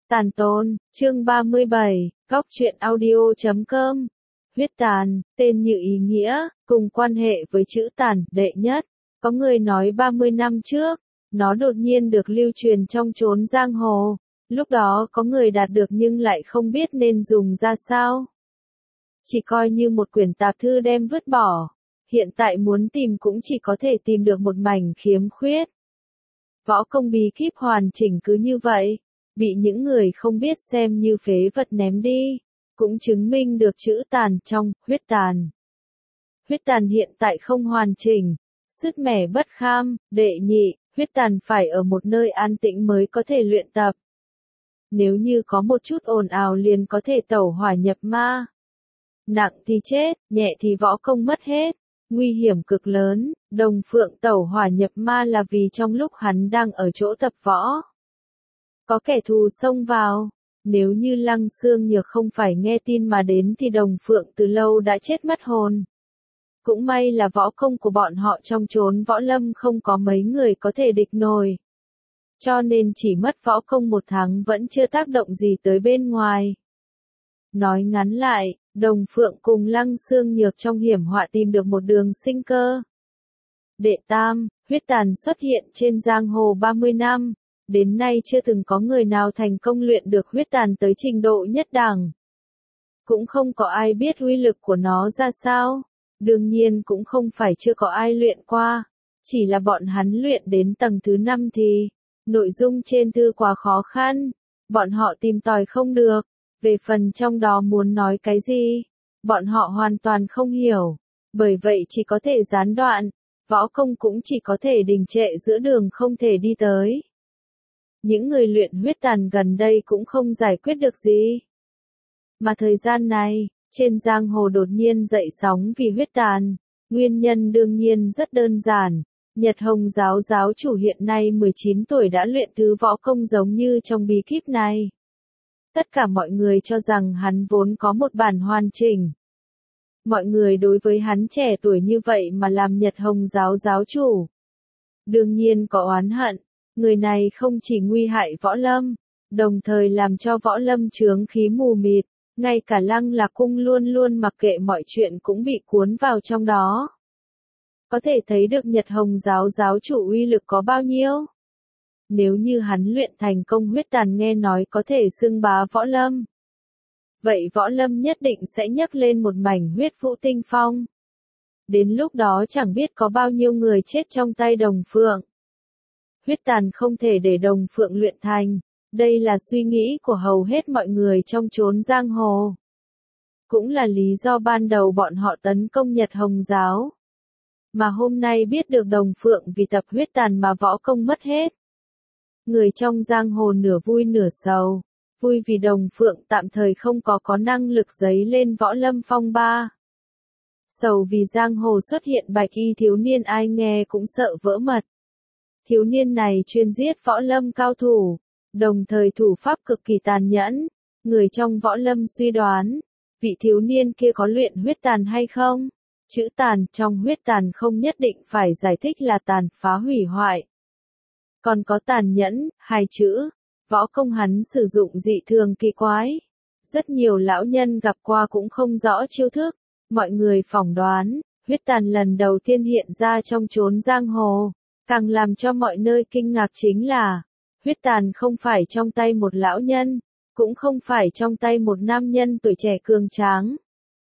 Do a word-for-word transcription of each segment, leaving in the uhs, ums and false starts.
Tàn tôn, chương ba mươi bảy, góc truyện audio chấm com. Huyết tàn, tên như ý nghĩa, cùng quan hệ với chữ tàn, đệ nhất. Có người nói ba mươi năm trước, nó đột nhiên được lưu truyền trong chốn giang hồ. Lúc đó có người đạt được nhưng lại không biết nên dùng ra sao. Chỉ coi như một quyển tạp thư đem vứt bỏ. Hiện tại muốn tìm cũng chỉ có thể tìm được một mảnh khiếm khuyết. Võ công bí kíp hoàn chỉnh cứ như vậy, bị những người không biết xem như phế vật ném đi, cũng chứng minh được chữ tàn trong huyết tàn. Huyết tàn hiện tại không hoàn chỉnh, sứt mẻ bất kham, đệ nhị, huyết tàn phải ở một nơi an tĩnh mới có thể luyện tập. Nếu như có một chút ồn ào liền có thể tẩu hỏa nhập ma. Nặng thì chết, nhẹ thì võ công mất hết, nguy hiểm cực lớn. Đồng Phượng tẩu hỏa nhập ma là vì trong lúc hắn đang ở chỗ tập võ, có kẻ thù xông vào. Nếu như Lăng Xương Nhược không phải nghe tin mà đến thì Đồng Phượng từ lâu đã chết mất hồn. Cũng may là võ công của bọn họ trong chốn võ lâm không có mấy người có thể địch nổi. Cho nên chỉ mất võ công một tháng vẫn chưa tác động gì tới bên ngoài. Nói ngắn lại, Đồng Phượng cùng Lăng Xương Nhược trong hiểm họa tìm được một đường sinh cơ. Đệ tam, huyết tàn xuất hiện trên giang hồ ba mươi năm, đến nay chưa từng có người nào thành công luyện được huyết tàn tới trình độ nhất đẳng. Cũng không có ai biết uy lực của nó ra sao, đương nhiên cũng không phải chưa có ai luyện qua, chỉ là bọn hắn luyện đến tầng thứ năm thì, nội dung trên thư quá khó khăn, bọn họ tìm tòi không được, về phần trong đó muốn nói cái gì, bọn họ hoàn toàn không hiểu, bởi vậy chỉ có thể gián đoạn. Võ công cũng chỉ có thể đình trệ giữa đường không thể đi tới. Những người luyện huyết tàn gần đây cũng không giải quyết được gì. Mà thời gian này, trên giang hồ đột nhiên dậy sóng vì huyết tàn. Nguyên nhân đương nhiên rất đơn giản. Nhật Hồng giáo giáo chủ hiện nay mười chín tuổi đã luyện thứ võ công giống như trong bí kíp này. Tất cả mọi người cho rằng hắn vốn có một bản hoàn chỉnh. Mọi người đối với hắn trẻ tuổi như vậy mà làm Nhật Hồng giáo giáo chủ. Đương nhiên có oán hận, người này không chỉ nguy hại võ lâm, đồng thời làm cho võ lâm chướng khí mù mịt, ngay cả Lăng Lạc Cung luôn luôn mặc kệ mọi chuyện cũng bị cuốn vào trong đó. Có thể thấy được Nhật Hồng giáo giáo chủ uy lực có bao nhiêu. Nếu như hắn luyện thành công huyết tàn nghe nói có thể xưng bá võ lâm. Vậy võ lâm nhất định sẽ nhấc lên một mảnh huyết vũ tinh phong. Đến lúc đó chẳng biết có bao nhiêu người chết trong tay Đồng Phượng. Huyết tàn không thể để Đồng Phượng luyện thành. Đây là suy nghĩ của hầu hết mọi người trong chốn giang hồ. Cũng là lý do ban đầu bọn họ tấn công Nhật Hồng giáo. Mà hôm nay biết được Đồng Phượng vì tập huyết tàn mà võ công mất hết. Người trong giang hồ nửa vui nửa sầu. Vui vì Đồng Phượng tạm thời không có có năng lực dấy lên võ lâm phong ba. Sầu vì giang hồ xuất hiện bạch y thiếu niên ai nghe cũng sợ vỡ mật. Thiếu niên này chuyên giết võ lâm cao thủ, đồng thời thủ pháp cực kỳ tàn nhẫn. Người trong võ lâm suy đoán, vị thiếu niên kia có luyện huyết tàn hay không? Chữ tàn trong huyết tàn không nhất định phải giải thích là tàn phá hủy hoại. Còn có tàn nhẫn, hai chữ. Võ công hắn sử dụng dị thường kỳ quái. Rất nhiều lão nhân gặp qua cũng không rõ chiêu thức. Mọi người phỏng đoán, huyết tàn lần đầu tiên hiện ra trong chốn giang hồ. Càng làm cho mọi nơi kinh ngạc chính là, huyết tàn không phải trong tay một lão nhân, cũng không phải trong tay một nam nhân tuổi trẻ cường tráng.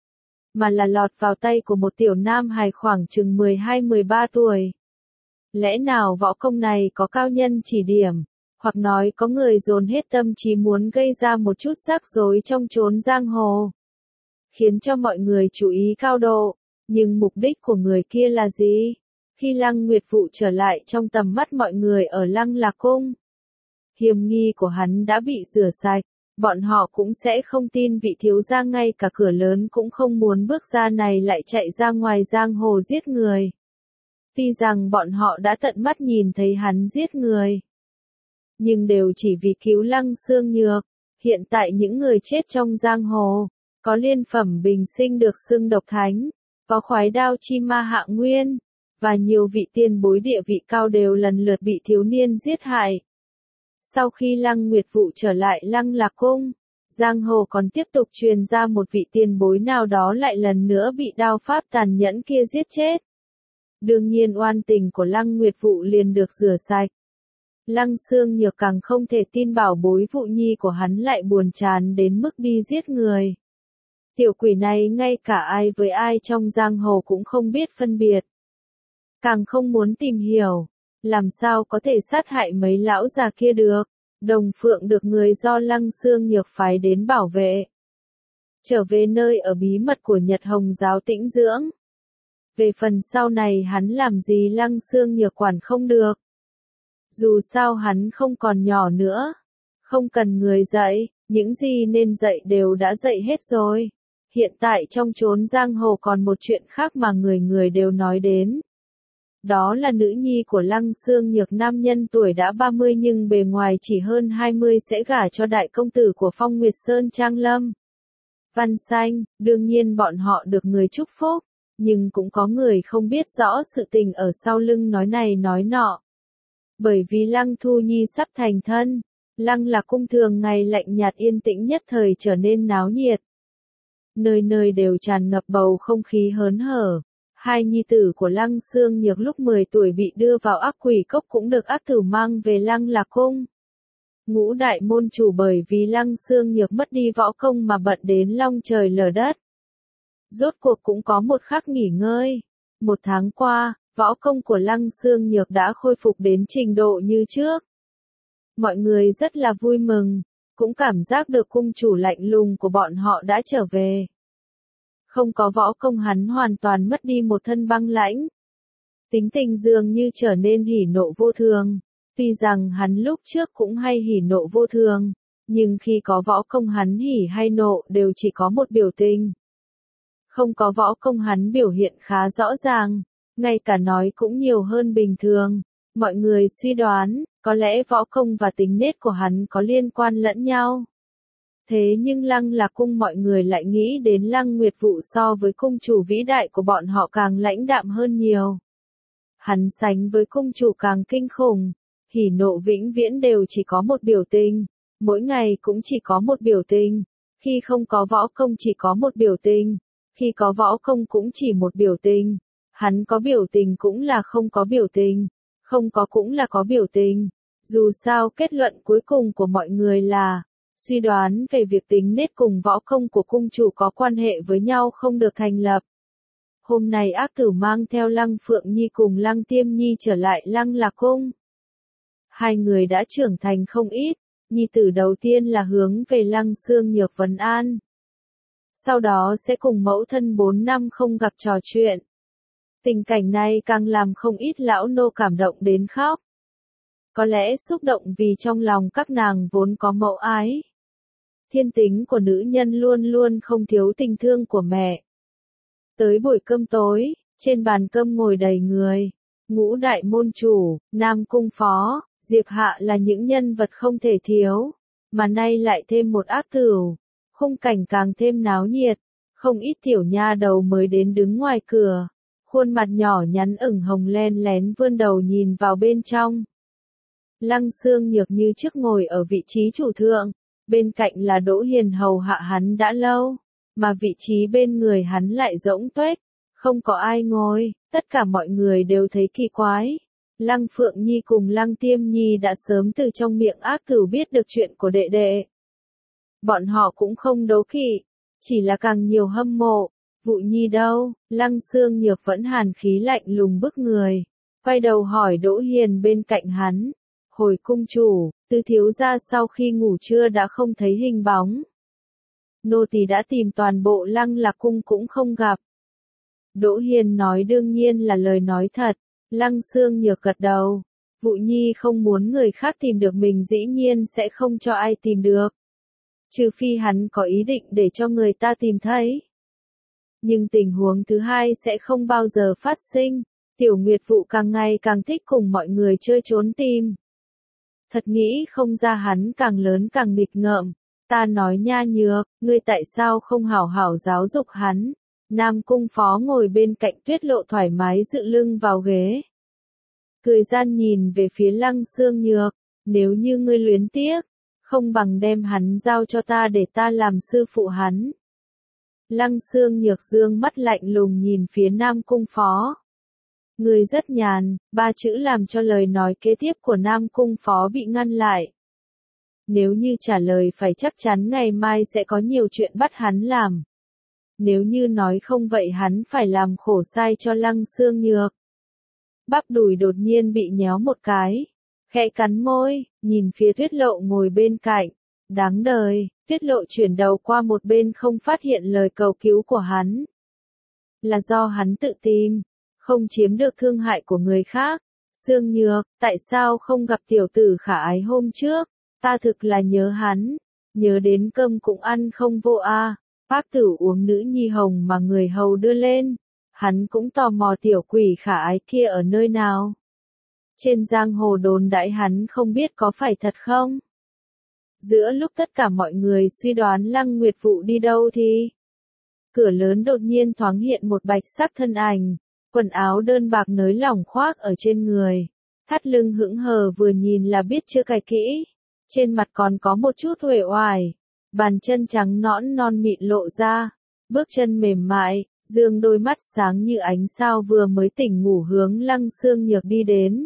Mà là lọt vào tay của một tiểu nam hài khoảng chừng mười hai mười ba tuổi. Lẽ nào võ công này có cao nhân chỉ điểm? Hoặc nói có người dồn hết tâm trí muốn gây ra một chút rắc rối trong chốn giang hồ. Khiến cho mọi người chú ý cao độ. Nhưng mục đích của người kia là gì? Khi Lăng Nguyệt Phụ trở lại trong tầm mắt mọi người ở Lăng Lạc Cung. Hiểm nghi của hắn đã bị rửa sạch. Bọn họ cũng sẽ không tin vị thiếu gia ngay cả cửa lớn cũng không muốn bước ra này lại chạy ra ngoài giang hồ giết người. Tuy rằng bọn họ đã tận mắt nhìn thấy hắn giết người. Nhưng đều chỉ vì cứu Lăng Xương Nhược. Hiện tại những người chết trong giang hồ, có liên phẩm bình sinh được xưng độc thánh, có khoái đao chi ma hạng nguyên, và nhiều vị tiền bối địa vị cao đều lần lượt bị thiếu niên giết hại. Sau khi Lăng Nguyệt Vụ trở lại Lăng Lạc Cung, giang hồ còn tiếp tục truyền ra một vị tiền bối nào đó lại lần nữa bị đao pháp tàn nhẫn kia giết chết. Đương nhiên oan tình của Lăng Nguyệt Vụ liền được rửa sạch. Lăng Xương Nhược càng không thể tin bảo bối Vụ Nhi của hắn lại buồn chán đến mức đi giết người. Tiểu quỷ này ngay cả ai với ai trong giang hồ cũng không biết phân biệt. Càng không muốn tìm hiểu, làm sao có thể sát hại mấy lão già kia được. Đồng Phượng được người do Lăng Xương Nhược phái đến bảo vệ. Trở về nơi ở bí mật của Nhật Hồng giáo tĩnh dưỡng. Về phần sau này hắn làm gì Lăng Xương Nhược quản không được. Dù sao hắn không còn nhỏ nữa. Không cần người dạy, những gì nên dạy đều đã dạy hết rồi. Hiện tại trong chốn giang hồ còn một chuyện khác mà người người đều nói đến. Đó là nữ nhi của Lăng Xương Nhược, nam nhân tuổi đã ba mươi nhưng bề ngoài chỉ hơn hai mươi sẽ gả cho đại công tử của Phong Nguyệt Sơn Trang Lâm. Văn Xanh, đương nhiên bọn họ được người chúc phúc, nhưng cũng có người không biết rõ sự tình ở sau lưng nói này nói nọ. Bởi vì Lăng Thu Nhi sắp thành thân, Lăng Lạc Cung thường ngày lạnh nhạt yên tĩnh nhất thời trở nên náo nhiệt. Nơi nơi đều tràn ngập bầu không khí hớn hở. Hai nhi tử của Lăng Xương Nhược lúc mười tuổi bị đưa vào ác quỷ cốc cũng được ác tử mang về Lăng Lạc Cung. Ngũ đại môn chủ bởi vì Lăng Xương Nhược mất đi võ công mà bận đến long trời lở đất. Rốt cuộc cũng có một khắc nghỉ ngơi. Một tháng qua, võ công của Lăng Xương Nhược đã khôi phục đến trình độ như trước. Mọi người rất là vui mừng, cũng cảm giác được cung chủ lạnh lùng của bọn họ đã trở về. Không có võ công hắn hoàn toàn mất đi một thân băng lãnh. Tính tình dường như trở nên hỉ nộ vô thường. Tuy rằng hắn lúc trước cũng hay hỉ nộ vô thường, nhưng khi có võ công hắn hỉ hay nộ đều chỉ có một biểu tình. Không có võ công hắn biểu hiện khá rõ ràng, ngay cả nói cũng nhiều hơn bình thường. Mọi người suy đoán, có lẽ võ công và tính nết của hắn có liên quan lẫn nhau. Thế nhưng Lăng Lạc Cung mọi người lại nghĩ đến Lăng Nguyệt Vụ so với cung chủ vĩ đại của bọn họ càng lãnh đạm hơn nhiều. Hắn sánh với cung chủ càng kinh khủng, hỉ nộ vĩnh viễn đều chỉ có một biểu tình, mỗi ngày cũng chỉ có một biểu tình, khi không có võ công chỉ có một biểu tình, khi có võ công cũng chỉ một biểu tình, hắn có biểu tình cũng là không có biểu tình, không có cũng là có biểu tình. Dù sao kết luận cuối cùng của mọi người là suy đoán về việc tính nết cùng võ công của cung chủ có quan hệ với nhau không được thành lập. Hôm nay ác tử mang theo Lăng Phượng Nhi cùng Lăng Tiêm Nhi trở lại Lăng Lạc Cung. Hai người đã trưởng thành không ít, nhi tử đầu tiên là hướng về Lăng Xương Nhược vấn an. Sau đó sẽ cùng mẫu thân bốn năm không gặp trò chuyện. Tình cảnh này càng làm không ít lão nô cảm động đến khóc. Có lẽ xúc động vì trong lòng các nàng vốn có mẫu ái. Thiên tính của nữ nhân luôn luôn không thiếu tình thương của mẹ. Tới buổi cơm tối, trên bàn cơm ngồi đầy người. Ngũ đại môn chủ, Nam Cung Phó, Diệp Hạ là những nhân vật không thể thiếu. Mà nay lại thêm một ác tửu. Khung cảnh càng thêm náo nhiệt. Không ít tiểu nha đầu mới đến đứng ngoài cửa. Khuôn mặt nhỏ nhắn ửng hồng len lén vươn đầu nhìn vào bên trong. Lăng Xương Nhược như trước ngồi ở vị trí chủ thượng, bên cạnh là Đỗ Hiền hầu hạ hắn đã lâu, mà vị trí bên người hắn lại rỗng tuếch, không có ai ngồi, tất cả mọi người đều thấy kỳ quái. Lăng Phượng Nhi cùng Lăng Tiêm Nhi đã sớm từ trong miệng ác tử biết được chuyện của đệ đệ. Bọn họ cũng không đố kỵ, chỉ là càng nhiều hâm mộ. Vụ Nhi đâu? Lăng Xương Nhược vẫn hàn khí lạnh lùng bức người, quay đầu hỏi Đỗ Hiền bên cạnh hắn. Hồi cung chủ, Tư thiếu gia sau khi ngủ trưa đã không thấy hình bóng. Nô tỳ đã tìm toàn bộ Lăng Lạc Cung cũng không gặp. Đỗ Hiền nói đương nhiên là lời nói thật. Lăng Xương Nhược gật đầu. Vụ Nhi không muốn người khác tìm được mình dĩ nhiên sẽ không cho ai tìm được. Trừ phi hắn có ý định để cho người ta tìm thấy. Nhưng tình huống thứ hai sẽ không bao giờ phát sinh. Tiểu Nguyệt Vụ càng ngày càng thích cùng mọi người chơi trốn tìm. Thật nghĩ không ra hắn càng lớn càng nghịch ngợm. Ta nói nha Nhược, ngươi tại sao không hảo hảo giáo dục hắn? Nam Cung Phó ngồi bên cạnh Tuyết Lộ thoải mái dựa lưng vào ghế. Cười gian nhìn về phía Lăng Xương Nhược, Nếu như ngươi luyến tiếc, không bằng đem hắn giao cho ta để ta làm sư phụ hắn. Lăng Xương Nhược dương mắt lạnh lùng nhìn phía Nam Cung Phó. Ngươi rất nhàn, ba chữ làm cho lời nói kế tiếp của Nam Cung Phó bị ngăn lại. Nếu như trả lời phải chắc chắn ngày mai sẽ có nhiều chuyện bắt hắn làm. Nếu như nói không vậy hắn phải làm khổ sai cho Lăng Xương Nhược. Bắp đùi đột nhiên bị nhéo một cái. Khẽ cắn môi, nhìn phía Tuyết Lộ ngồi bên cạnh. Đáng đời, Tuyết Lộ chuyển đầu qua một bên không phát hiện lời cầu cứu của hắn. Là do hắn tự tìm, không chiếm được thương hại của người khác. Xương Nhược, tại sao không gặp tiểu tử khả ái hôm trước? Ta thực là nhớ hắn, nhớ đến cơm cũng ăn không vô a. À. Bác tử uống nữ nhi hồng mà người hầu đưa lên, hắn cũng tò mò tiểu quỷ khả ái kia ở nơi nào. Trên giang hồ đồn đại hắn không biết có phải thật không? Giữa lúc tất cả mọi người suy đoán Lăng Nguyệt Vụ đi đâu thì cửa lớn đột nhiên thoáng hiện một bạch sắc thân ảnh, quần áo đơn bạc nới lỏng khoác ở trên người, thắt lưng hững hờ vừa nhìn là biết chưa cài kỹ, trên mặt còn có một chút uể oải, bàn chân trắng nõn non mịn lộ ra, bước chân mềm mại, dương đôi mắt sáng như ánh sao vừa mới tỉnh ngủ hướng Lăng Xương Nhược đi đến.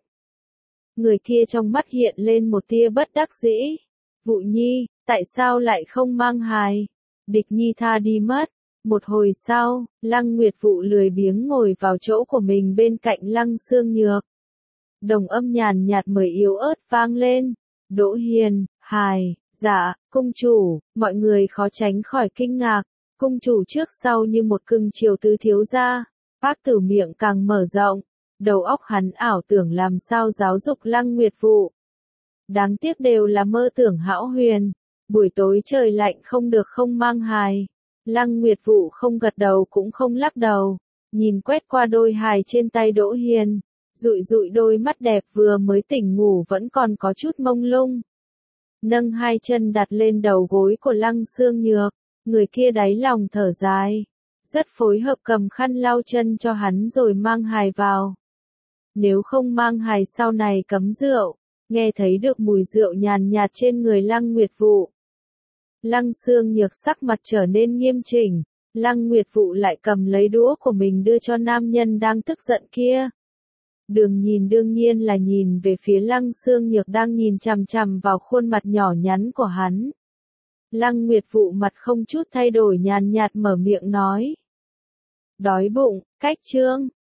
Người kia trong mắt hiện lên một tia bất đắc dĩ. Vụ Nhi, tại sao lại không mang hài? Địch Nhi tha đi mất. Một hồi sau, Lăng Nguyệt Vụ lười biếng ngồi vào chỗ của mình bên cạnh Lăng Xương Nhược. Đồng âm nhàn nhạt mới yếu ớt vang lên. Đỗ Hiền, hài, dạ, cung chủ, mọi người khó tránh khỏi kinh ngạc. Cung chủ trước sau như một cưng chiều tứ thiếu gia. Bác tử miệng càng mở rộng. Đầu óc hắn ảo tưởng làm sao giáo dục Lăng Nguyệt Vụ. Đáng tiếc đều là mơ tưởng hão huyền. Buổi tối trời lạnh không được không mang hài. Lăng Nguyệt Vụ không gật đầu cũng không lắc đầu. Nhìn quét qua đôi hài trên tay Đỗ Hiền. Dụi dụi đôi mắt đẹp vừa mới tỉnh ngủ vẫn còn có chút mông lung. Nâng hai chân đặt lên đầu gối của Lăng Xương Nhược. Người kia đáy lòng thở dài. Rất phối hợp cầm khăn lau chân cho hắn rồi mang hài vào. Nếu không mang hài sau này cấm rượu, nghe thấy được mùi rượu nhàn nhạt trên người Lăng Nguyệt Vụ. Lăng Xương Nhược sắc mặt trở nên nghiêm chỉnh, Lăng Nguyệt Vụ lại cầm lấy đũa của mình đưa cho nam nhân đang tức giận kia. Đường nhìn đương nhiên là nhìn về phía Lăng Xương Nhược đang nhìn chằm chằm vào khuôn mặt nhỏ nhắn của hắn. Lăng Nguyệt Vụ mặt không chút thay đổi nhàn nhạt mở miệng nói. Đói bụng, cách chương.